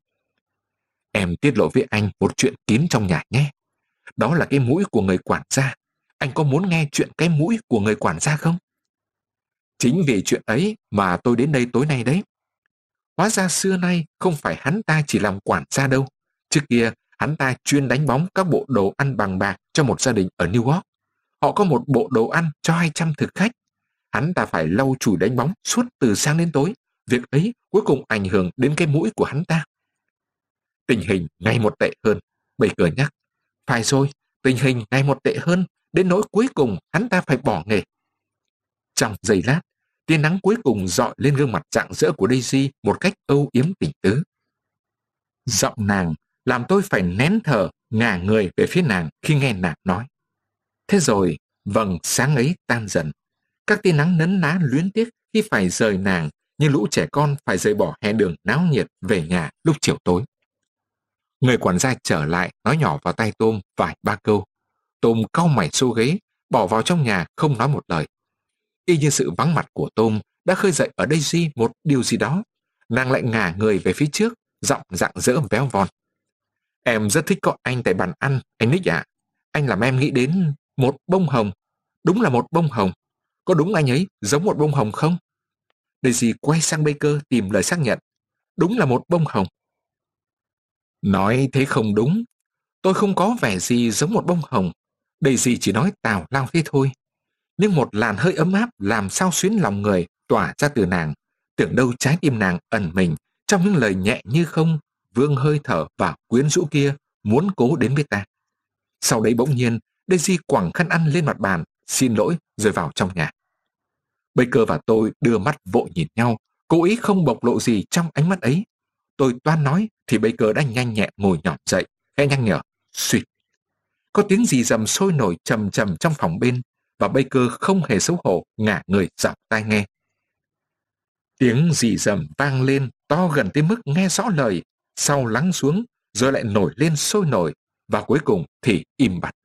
Em tiết lộ với anh một chuyện kín trong nhà nhé. Đó là cái mũi của người quản gia. Anh có muốn nghe chuyện cái mũi của người quản gia không? Chính vì chuyện ấy mà tôi đến đây tối nay đấy. Hóa ra xưa nay không phải hắn ta chỉ làm quản gia đâu. Trước kia, hắn ta chuyên đánh bóng các bộ đồ ăn bằng bạc cho một gia đình ở New York. Họ có một bộ đồ ăn cho hai trăm thực khách. Hắn ta phải lau chùi đánh bóng suốt từ sáng đến tối. Việc ấy cuối cùng ảnh hưởng đến cái mũi của hắn ta. Tình hình ngày một tệ hơn. Baker nhắc. Phải rồi, tình hình ngày một tệ hơn, đến nỗi cuối cùng hắn ta phải bỏ nghề. Trong giây lát, tia nắng cuối cùng rọi lên gương mặt rạng rỡ của Daisy một cách âu yếm tình tứ. Giọng nàng làm tôi phải nén thở, ngả người về phía nàng khi nghe nàng nói. Thế rồi, vầng sáng ấy tan dần. Các tia nắng nấn ná luyến tiếc khi phải rời nàng, như lũ trẻ con phải rời bỏ hè đường náo nhiệt về nhà lúc chiều tối. Người quản gia trở lại nói nhỏ vào tai Tom vài ba câu. Tom cau mày xô ghế, bỏ vào trong nhà không nói một lời. Y như sự vắng mặt của Tom đã khơi dậy ở Daisy một điều gì đó. Nàng lại ngả người về phía trước, giọng rạng rỡ véo von. Em rất thích có anh tại bàn ăn, anh Nick ạ. Anh làm em nghĩ đến một bông hồng. Đúng là một bông hồng. Có đúng anh ấy giống một bông hồng không? Daisy quay sang Baker tìm lời xác nhận. Đúng là một bông hồng. Nói thế không đúng. Tôi không có vẻ gì giống một bông hồng. Daisy chỉ nói tào lao thế thôi. Nhưng một làn hơi ấm áp làm sao xuyến lòng người tỏa ra từ nàng. Tưởng đâu trái tim nàng ẩn mình trong những lời nhẹ như không, vương hơi thở và quyến rũ kia muốn cố đến với ta. Sau đấy bỗng nhiên, Daisy quẳng khăn ăn lên mặt bàn, xin lỗi rồi vào trong nhà. Baker và tôi đưa mắt vội nhìn nhau, cố ý không bộc lộ gì trong ánh mắt ấy. Tôi toan nói thì Baker đã nhanh nhẹn ngồi nhỏm dậy, khẽ nhắc nhở, suýt. Có tiếng gì rầm sôi nổi trầm trầm trong phòng bên, và Baker không hề xấu hổ ngả người dọc tai nghe. Tiếng rì rầm vang lên to gần tới mức nghe rõ lời, sau lắng xuống, rồi lại nổi lên sôi nổi, và cuối cùng thì im bặt.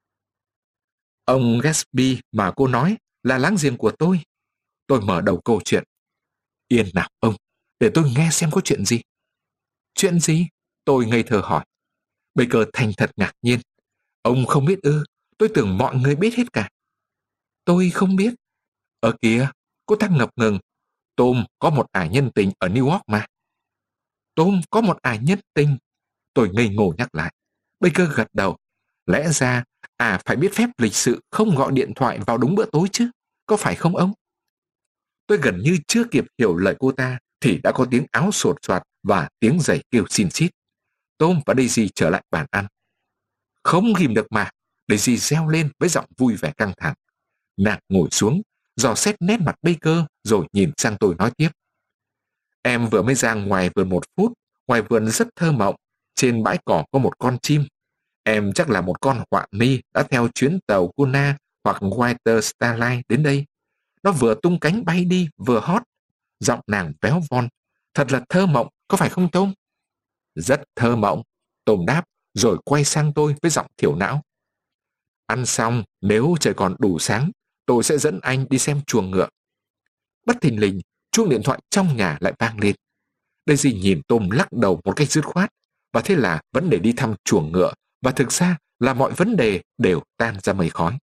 Ông Gatsby mà cô nói là láng giềng của tôi. Tôi mở đầu câu chuyện. Yên nào ông, để tôi nghe xem có chuyện gì. Chuyện gì? Tôi ngây thơ hỏi. Baker thành thật ngạc nhiên. Ông không biết ư? Tôi tưởng mọi người biết hết cả. Tôi không biết. Ở kìa, cô ta ngập ngừng. Tom có một ả nhân tình ở New York mà. Tom có một ả nhân tình. Tôi ngây ngô nhắc lại. Baker gật đầu. Lẽ ra, à phải biết phép lịch sự không gọi điện thoại vào đúng bữa tối chứ. Có phải không ông? Tôi gần như chưa kịp hiểu lời cô ta thì đã có tiếng áo sột soạt và tiếng giày kêu xin xít. Tom và Daisy trở lại bàn ăn. Không ghim được mà. Daisy reo lên với giọng vui vẻ căng thẳng. Nàng ngồi xuống, dò xét nét mặt Baker rồi nhìn sang tôi nói tiếp. Em vừa mới ra ngoài vườn một phút, ngoài vườn rất thơ mộng, trên bãi cỏ có một con chim. Em chắc là một con họa mi đã theo chuyến tàu Cunha hoặc White Star Line đến đây. Nó vừa tung cánh bay đi, vừa hót. Giọng nàng véo von. Thật là thơ mộng, có phải không Tom? Rất thơ mộng, Tom đáp, rồi quay sang tôi với giọng thiểu não. Ăn xong, nếu trời còn đủ sáng, tôi sẽ dẫn anh đi xem chuồng ngựa. Bất thình lình, chuông điện thoại trong nhà lại vang lên. Daisy nhìn Tom lắc đầu một cách dứt khoát, và thế là vấn đề đi thăm chuồng ngựa, và thực ra là mọi vấn đề đều tan ra mây khói.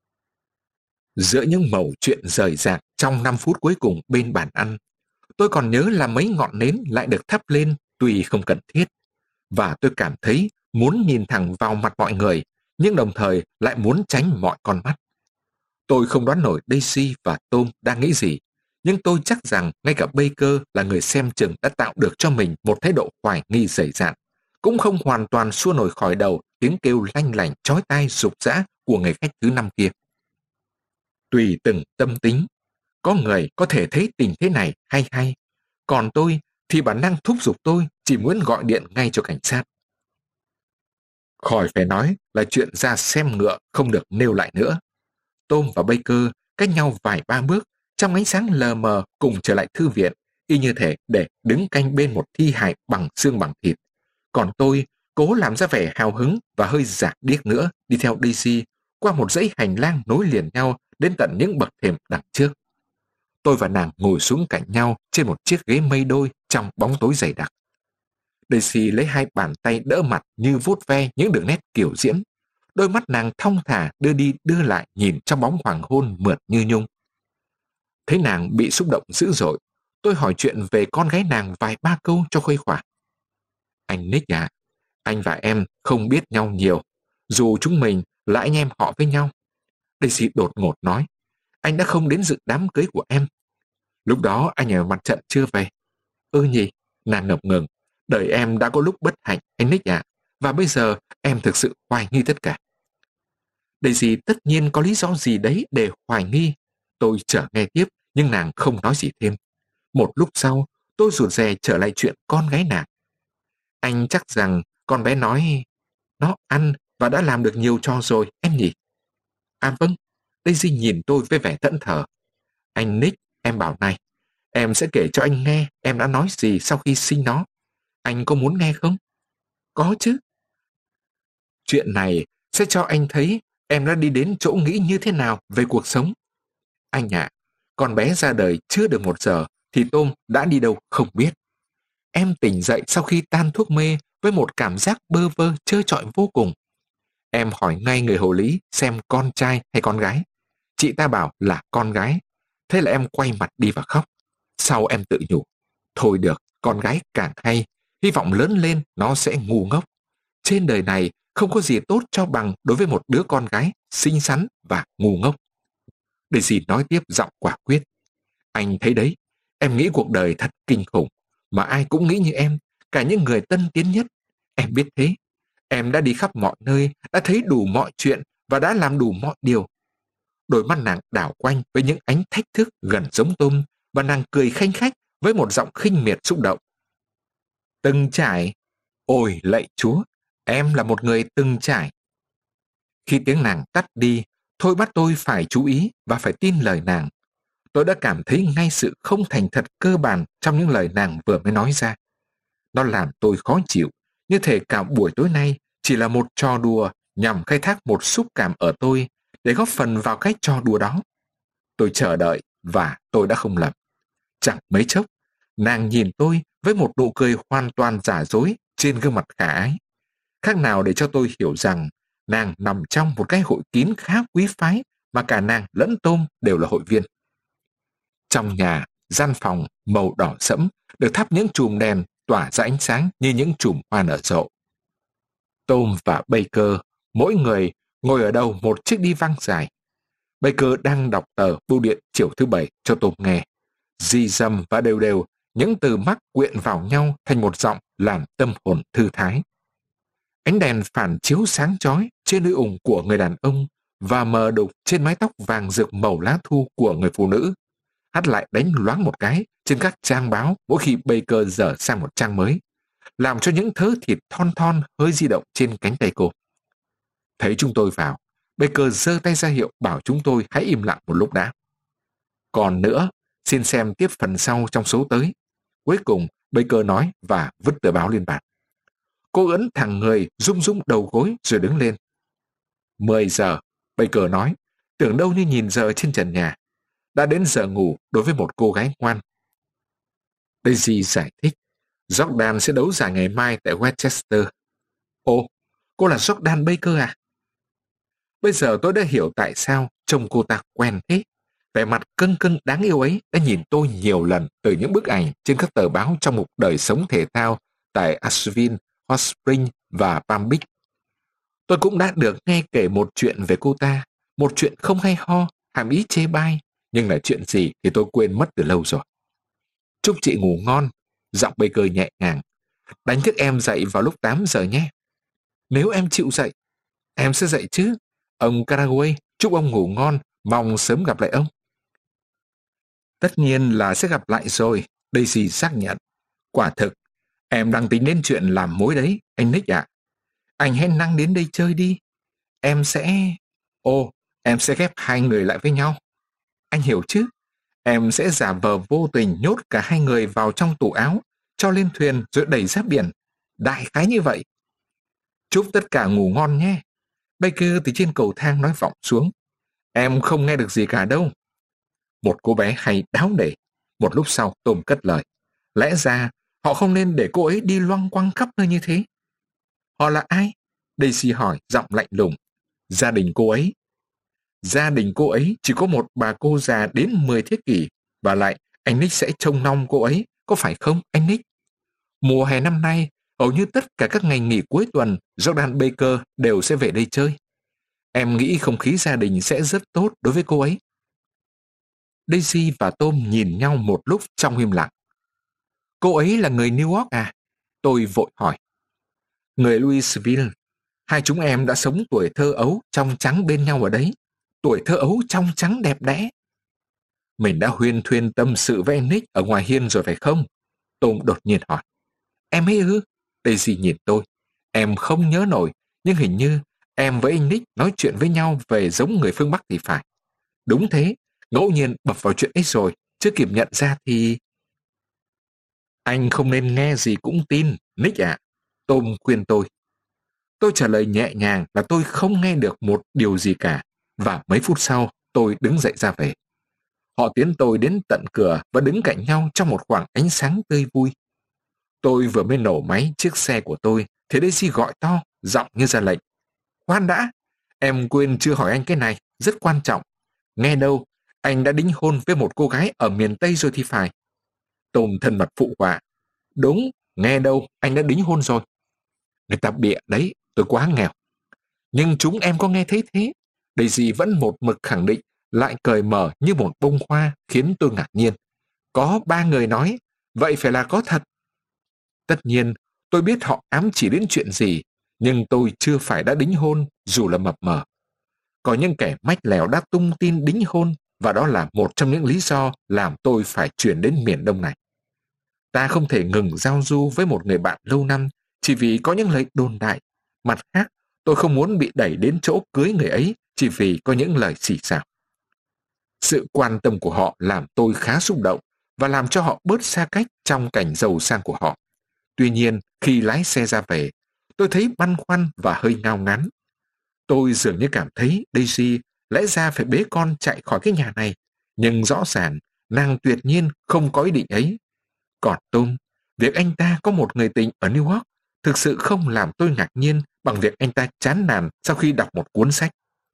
Giữa những mẩu chuyện rời rạc trong năm phút cuối cùng bên bàn ăn, tôi còn nhớ là mấy ngọn nến lại được thắp lên tuy không cần thiết, và tôi cảm thấy muốn nhìn thẳng vào mặt mọi người, nhưng đồng thời lại muốn tránh mọi con mắt. Tôi không đoán nổi Daisy và Tom đang nghĩ gì, nhưng tôi chắc rằng ngay cả Baker là người xem chừng đã tạo được cho mình một thái độ hoài nghi dày dạn, cũng không hoàn toàn xua nổi khỏi đầu tiếng kêu lanh lảnh chói tai rục rã của người khách thứ năm kia. Tùy từng tâm tính, có người có thể thấy tình thế này hay hay, còn tôi thì bản năng thúc giục tôi chỉ muốn gọi điện ngay cho cảnh sát. Khỏi phải nói là chuyện ra xem ngựa không được nêu lại nữa. Tom và Baker cách nhau vài ba bước, trong ánh sáng lờ mờ cùng trở lại thư viện, y như thể để đứng canh bên một thi hài bằng xương bằng thịt. Còn tôi cố làm ra vẻ hào hứng và hơi giả điếc nữa, đi theo Daisy qua một dãy hành lang nối liền nhau đến tận những bậc thềm đằng trước. Tôi và nàng ngồi xuống cạnh nhau trên một chiếc ghế mây đôi trong bóng tối dày đặc. Daisy lấy hai bàn tay đỡ mặt như vuốt ve những đường nét kiểu diễm. Đôi mắt nàng thong thả đưa đi đưa lại nhìn trong bóng hoàng hôn mượt như nhung. Thấy nàng bị xúc động dữ dội, tôi hỏi chuyện về con gái nàng vài ba câu cho khuây khỏa. Anh Nick à, anh và em không biết nhau nhiều, dù chúng mình là anh em họ với nhau. Daisy đột ngột nói, anh đã không đến dự đám cưới của em. Lúc đó anh ở mặt trận chưa về. Ừ nhỉ, nàng ngập ngừng. Đời em đã có lúc bất hạnh, anh Nick ạ, và bây giờ em thực sự hoài nghi tất cả. Daisy tất nhiên có lý do gì đấy để hoài nghi. Tôi chở nghe tiếp, nhưng nàng không nói gì thêm. Một lúc sau, tôi rụt rè trở lại chuyện con gái nàng. Anh chắc rằng con bé nói nó ăn và đã làm được nhiều trò rồi, em nhỉ? À vâng, Daisy nhìn tôi với vẻ thẫn thờ. Anh Nick, em bảo này, em sẽ kể cho anh nghe em đã nói gì sau khi sinh nó. Anh có muốn nghe không? Có chứ. Chuyện này sẽ cho anh thấy em đã đi đến chỗ nghĩ như thế nào về cuộc sống. Anh ạ, à, con bé ra đời chưa được một giờ thì Tom đã đi đâu không biết. Em tỉnh dậy sau khi tan thuốc mê với một cảm giác bơ vơ trơ trọi vô cùng. Em hỏi ngay người hộ lý xem con trai hay con gái. Chị ta bảo là con gái. Thế là em quay mặt đi và khóc. Sau em tự nhủ, thôi được, con gái càng hay, hy vọng lớn lên nó sẽ ngu ngốc. Trên đời này không có gì tốt cho bằng đối với một đứa con gái xinh xắn và ngu ngốc. Daisy nói tiếp giọng quả quyết. Anh thấy đấy, em nghĩ cuộc đời thật kinh khủng, mà ai cũng nghĩ như em, cả những người tân tiến nhất. Em biết thế. Em đã đi khắp mọi nơi, đã thấy đủ mọi chuyện và đã làm đủ mọi điều. Đôi mắt nàng đảo quanh với những ánh thách thức gần giống Tom, và nàng cười khanh khách với một giọng khinh miệt xúc động. Từng trải. Ôi lạy Chúa, em là một người từng trải. Khi tiếng nàng tắt đi, thôi bắt tôi phải chú ý và phải tin lời nàng. Tôi đã cảm thấy ngay sự không thành thật cơ bản trong những lời nàng vừa mới nói ra. Nó làm tôi khó chịu, như thể cả buổi tối nay chỉ là một trò đùa nhằm khai thác một xúc cảm ở tôi để góp phần vào cái trò đùa đó. Tôi chờ đợi và tôi đã không lầm. Chẳng mấy chốc, nàng nhìn tôi với một nụ cười hoàn toàn giả dối trên gương mặt khả ái. Khác nào để cho tôi hiểu rằng nàng nằm trong một cái hội kín khá quý phái mà cả nàng lẫn Tom đều là hội viên. Trong nhà, gian phòng màu đỏ sẫm được thắp những chùm đèn tỏa ra ánh sáng như những chùm hoa nở rộ. Tom và Baker, mỗi người ngồi ở đầu một chiếc đi văng dài. Baker đang đọc tờ bưu điện chiều thứ bảy cho Tom nghe. Di dầm và đều đều, những từ mắc quyện vào nhau thành một giọng làm tâm hồn thư thái. Ánh đèn phản chiếu sáng chói trên đôi ủng của người đàn ông và mờ đục trên mái tóc vàng rực màu lá thu của người phụ nữ. hát lại đánh loáng một cái trên các trang báo mỗi khi Baker dở sang một trang mới, làm cho những thớ thịt thon thon hơi di động trên cánh tay cô. Thấy chúng tôi vào, Baker giơ tay ra hiệu bảo chúng tôi hãy im lặng một lúc đã. Còn nữa, xin xem tiếp phần sau trong số tới. Cuối cùng, Baker nói và vứt tờ báo lên bàn. Cô ấn thẳng người, rung rung đầu gối rồi đứng lên. Mười giờ, Baker nói, tưởng đâu như nhìn giờ trên trần nhà. Đã đến giờ ngủ đối với một cô gái ngoan. Daisy giải thích, Jordan sẽ đấu giải ngày mai tại Westchester. Ồ, cô là Jordan Baker à? Bây giờ tôi đã hiểu tại sao trông cô ta quen thế. Vẻ mặt cưng cưng đáng yêu ấy đã nhìn tôi nhiều lần từ những bức ảnh trên các tờ báo trong mục đời sống thể thao tại Asheville, Hot Springs và Palm Beach. Tôi cũng đã được nghe kể một chuyện về cô ta, một chuyện không hay ho, hàm ý chê bai, nhưng là chuyện gì thì tôi quên mất từ lâu rồi. Chúc chị ngủ ngon, giọng Baker nhẹ nhàng. Đánh thức em dậy vào lúc tám giờ nhé. Nếu em chịu dậy, em sẽ dậy chứ. Ông Caraway, chúc ông ngủ ngon, mong sớm gặp lại ông. Tất nhiên là sẽ gặp lại rồi, Daisy xác nhận. Quả thực, em đang tính đến chuyện làm mối đấy, anh Nick ạ. Anh hãy năng đến đây chơi đi. Em sẽ... Ồ, em sẽ ghép hai người lại với nhau. Anh hiểu chứ? Em sẽ giả vờ vô tình nhốt cả hai người vào trong tủ áo, cho lên thuyền rồi đẩy ra biển. Đại khái như vậy. Chúc tất cả ngủ ngon nhé. Baker từ trên cầu thang nói vọng xuống. Em không nghe được gì cả đâu. Một cô bé hay đáo để. Một lúc sau Tom cất lời. Lẽ ra họ không nên để cô ấy đi loăng quăng khắp nơi như thế. Họ là ai? Daisy hỏi giọng lạnh lùng. Gia đình cô ấy. Gia đình cô ấy chỉ có một bà cô già đến mười thế kỷ, và lại anh Nick sẽ trông nom cô ấy, có phải không anh Nick? Mùa hè năm nay, hầu như tất cả các ngày nghỉ cuối tuần, Jordan Baker đều sẽ về đây chơi. Em nghĩ không khí gia đình sẽ rất tốt đối với cô ấy. Daisy và Tom nhìn nhau một lúc trong im lặng. Cô ấy là người New York à? Tôi vội hỏi. Người Louisville. Hai chúng em đã sống tuổi thơ ấu trong trắng bên nhau ở đấy. Tuổi thơ ấu trong trắng đẹp đẽ. Mình đã huyên thuyên tâm sự với anh Nick ở ngoài hiên rồi phải không? Tom đột nhiên hỏi. Em ấy ư? Daisy nhìn tôi. Em không nhớ nổi, nhưng hình như em với anh Nick nói chuyện với nhau về giống người phương Bắc thì phải. Đúng thế, ngẫu nhiên bập vào chuyện ấy rồi, chưa kịp nhận ra thì... Anh không nên nghe gì cũng tin, Nick ạ. À. Tom khuyên tôi. Tôi trả lời nhẹ nhàng là tôi không nghe được một điều gì cả, và mấy phút sau tôi đứng dậy ra về. Họ tiến tôi đến tận cửa và đứng cạnh nhau trong một khoảng ánh sáng tươi vui. Tôi vừa mới nổ máy chiếc xe của tôi thì Daisy gọi to, giọng như ra lệnh. Khoan đã, em quên chưa hỏi anh cái này, rất quan trọng. Nghe đâu, anh đã đính hôn với một cô gái ở miền Tây rồi thì phải. Tom thân mật phụ họa. Đúng, nghe đâu, anh đã đính hôn rồi. Người ta bịa đấy, tôi quá nghèo. Nhưng chúng em có nghe thấy thế? Daisy vẫn một mực khẳng định, lại cởi mở như một bông hoa khiến tôi ngạc nhiên. Có ba người nói, vậy phải là có thật. Tất nhiên, tôi biết họ ám chỉ đến chuyện gì, nhưng tôi chưa phải đã đính hôn dù là mập mờ. Có những kẻ mách lèo đã tung tin đính hôn, và đó là một trong những lý do làm tôi phải chuyển đến miền Đông này. Ta không thể ngừng giao du với một người bạn lâu năm chỉ vì có những lời đồn đại. Mặt khác, tôi không muốn bị đẩy đến chỗ cưới người ấy chỉ vì có những lời xì xào. Sự quan tâm của họ làm tôi khá xúc động và làm cho họ bớt xa cách trong cảnh giàu sang của họ. Tuy nhiên, khi lái xe ra về, tôi thấy băn khoăn và hơi ngao ngán. Tôi dường như cảm thấy Daisy lẽ ra phải bế con chạy khỏi cái nhà này, nhưng rõ ràng nàng tuyệt nhiên không có ý định ấy. Còn Tom, việc anh ta có một người tình ở New York thực sự không làm tôi ngạc nhiên bằng việc anh ta chán nản sau khi đọc một cuốn sách.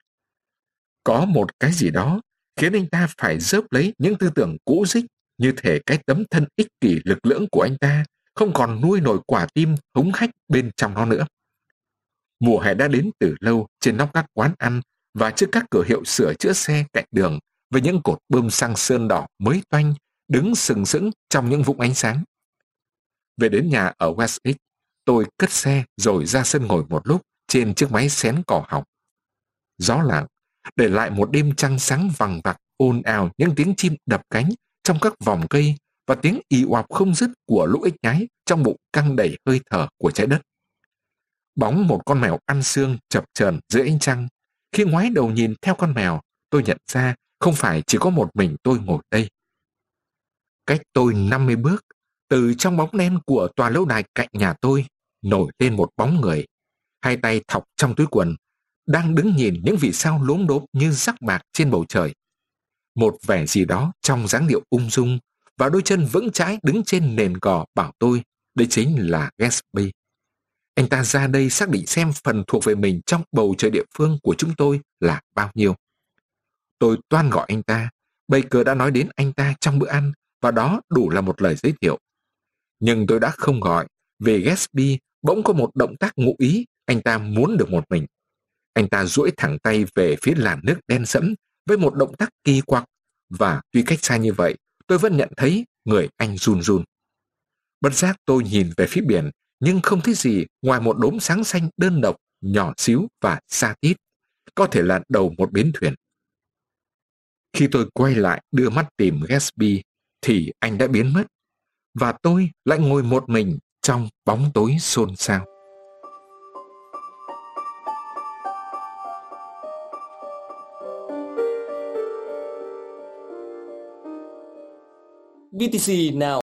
Có một cái gì đó khiến anh ta phải rớp lấy những tư tưởng cũ rích, như thể cái tấm thân ích kỷ lực lưỡng của anh ta không còn nuôi nổi quả tim hống hách bên trong nó nữa. Mùa hè đã đến từ lâu trên nóc các quán ăn và trước các cửa hiệu sửa chữa xe cạnh đường với những cột bơm xăng sơn đỏ mới toanh đứng sừng sững trong những vũng ánh sáng. Về đến nhà ở West X, tôi cất xe rồi ra sân ngồi một lúc trên chiếc máy xén cỏ hỏng. Gió lặng, để lại một đêm trăng sáng vằng vặc ồn ào những tiếng chim đập cánh trong các vòng cây và tiếng ì oạp không dứt của lũ ếch nhái trong bụng căng đầy hơi thở của trái đất. Bóng một con mèo ăn xương chập chờn dưới ánh trăng. Khi ngoái đầu nhìn theo con mèo, tôi nhận ra không phải chỉ có một mình tôi ngồi đây. Cách tôi năm mươi bước, từ trong bóng đen của tòa lâu đài cạnh nhà tôi, nổi lên một bóng người, hai tay thọc trong túi quần, đang đứng nhìn những vì sao lốm đốm như rắc bạc trên bầu trời. Một vẻ gì đó trong dáng điệu ung dung và đôi chân vững chãi đứng trên nền cỏ bảo tôi đây chính là Gatsby. Anh ta ra đây xác định xem phần thuộc về mình trong bầu trời địa phương của chúng tôi là bao nhiêu. Tôi toan gọi anh ta. Baker đã nói đến anh ta trong bữa ăn và đó đủ là một lời giới thiệu. Nhưng tôi đã không gọi vì Gatsby bỗng có một động tác ngụ ý anh ta muốn được một mình. Anh ta duỗi thẳng tay về phía làn nước đen sẫm với một động tác kỳ quặc, và tuy cách xa như vậy, tôi vẫn nhận thấy người anh run run. Bất giác tôi nhìn về phía biển, nhưng không thấy gì ngoài một đốm sáng xanh đơn độc, nhỏ xíu và xa tít, có thể là đầu một bến thuyền. Khi tôi quay lại đưa mắt tìm Gatsby, thì anh đã biến mất, và tôi lại ngồi một mình trong bóng tối xôn xao. vê tê xê Now